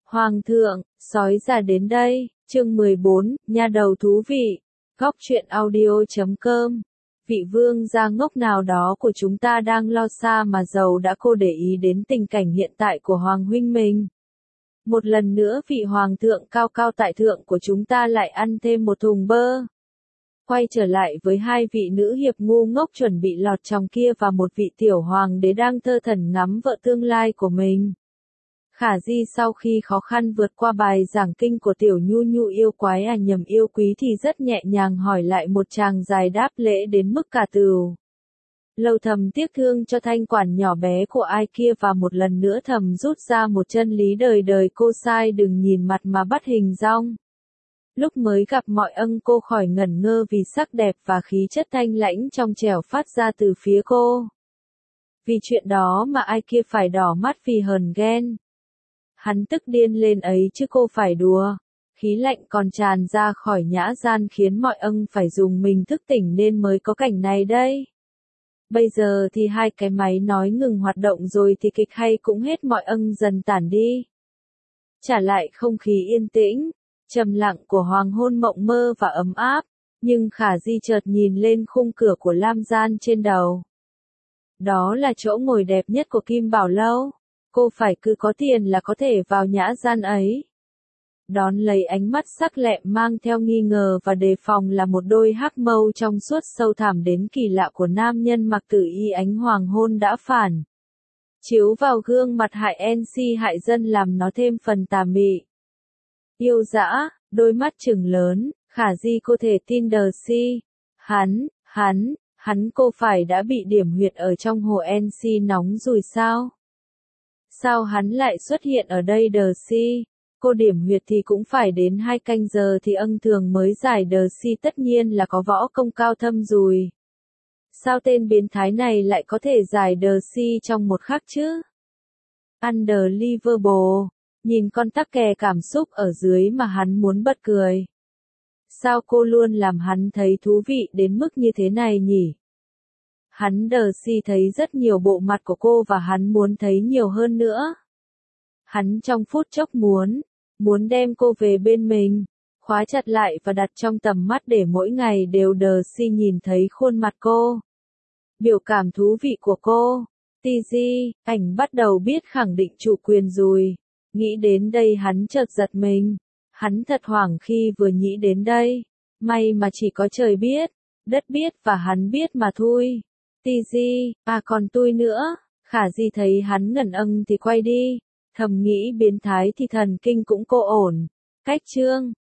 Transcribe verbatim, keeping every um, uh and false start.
Hoàng thượng, sói già đến đây, chương mười bốn, nha đầu thú vị, góc truyện audio chấm com. Vị vương gia ngốc nào đó của chúng ta đang lo xa mà giàu đã cô để ý đến tình cảnh hiện tại của Hoàng huynh mình. Một lần nữa vị Hoàng thượng cao cao tại thượng của chúng ta lại ăn thêm một thùng bơ. Quay trở lại với hai vị nữ hiệp ngu ngốc chuẩn bị lọt chồng kia và một vị tiểu hoàng đế đang thơ thẩn ngắm vợ tương lai của mình. Khả Di sau khi khó khăn vượt qua bài giảng kinh của tiểu nhu nhu yêu quái à nhầm yêu quý thì rất nhẹ nhàng hỏi lại một tràng dài đáp lễ đến mức cả từu. Lâu thầm tiếc thương cho thanh quản nhỏ bé của ai kia và một lần nữa thầm rút ra một chân lý đời đời cô sai đừng nhìn mặt mà bắt hình dong. Lúc mới gặp mọi ân cô khỏi ngẩn ngơ vì sắc đẹp và khí chất thanh lãnh trong trẻo phát ra từ phía cô. Vì chuyện đó mà ai kia phải đỏ mắt vì hờn ghen. Hắn tức điên lên ấy chứ cô phải đùa. Khí lạnh còn tràn ra khỏi nhã gian khiến mọi ân phải dùng mình thức tỉnh nên mới có cảnh này đây. Bây giờ thì hai cái máy nói ngừng hoạt động rồi thì kịch hay cũng hết mọi ân dần tản đi. Trả lại không khí yên tĩnh, trầm lặng của hoàng hôn mộng mơ và ấm áp, nhưng Khả Di chợt nhìn lên khung cửa của lam gian trên đầu. Đó là chỗ ngồi đẹp nhất của Kim Bảo Lâu. Cô phải cứ có tiền là có thể vào nhã gian ấy. Đón lấy ánh mắt sắc lẹm mang theo nghi ngờ và đề phòng là một đôi hắc mâu trong suốt sâu thẳm đến kỳ lạ của nam nhân mặc tử y ánh hoàng hôn đã phản. Chiếu vào gương mặt hại en xê hại dân làm nó thêm phần tà mị. Yêu dã, đôi mắt trừng lớn, Khả Di cô thể tin đờ si. Hắn, hắn, hắn cô phải đã bị điểm huyệt ở trong hồ en xê nóng rồi sao? Sao hắn lại xuất hiện ở đây đờ si? Cô điểm huyệt thì cũng phải đến hai canh giờ thì ân thường mới giải đờ si tất nhiên là có võ công cao thâm rồi. Sao tên biến thái này lại có thể giải đờ si trong một khắc chứ? Unbelievable, nhìn con tắc kè cảm xúc ở dưới mà hắn muốn bật cười. Sao cô luôn làm hắn thấy thú vị đến mức như thế này nhỉ? Hắn đờ si thấy rất nhiều bộ mặt của cô và hắn muốn thấy nhiều hơn nữa. Hắn trong phút chốc muốn, muốn đem cô về bên mình, khóa chặt lại và đặt trong tầm mắt để mỗi ngày đều đờ si nhìn thấy khuôn mặt cô. Biểu cảm thú vị của cô. tê giê, ảnh bắt đầu biết khẳng định chủ quyền rồi. Nghĩ đến đây hắn chợt giật mình. Hắn thật hoảng khi vừa nghĩ đến đây. May mà chỉ có trời biết, đất biết và hắn biết mà thôi. tê giê, à còn tôi nữa. Khả Di thấy hắn ngẩn âng thì quay đi. Thầm nghĩ biến thái thì thần kinh cũng cô ổn. Cách chương.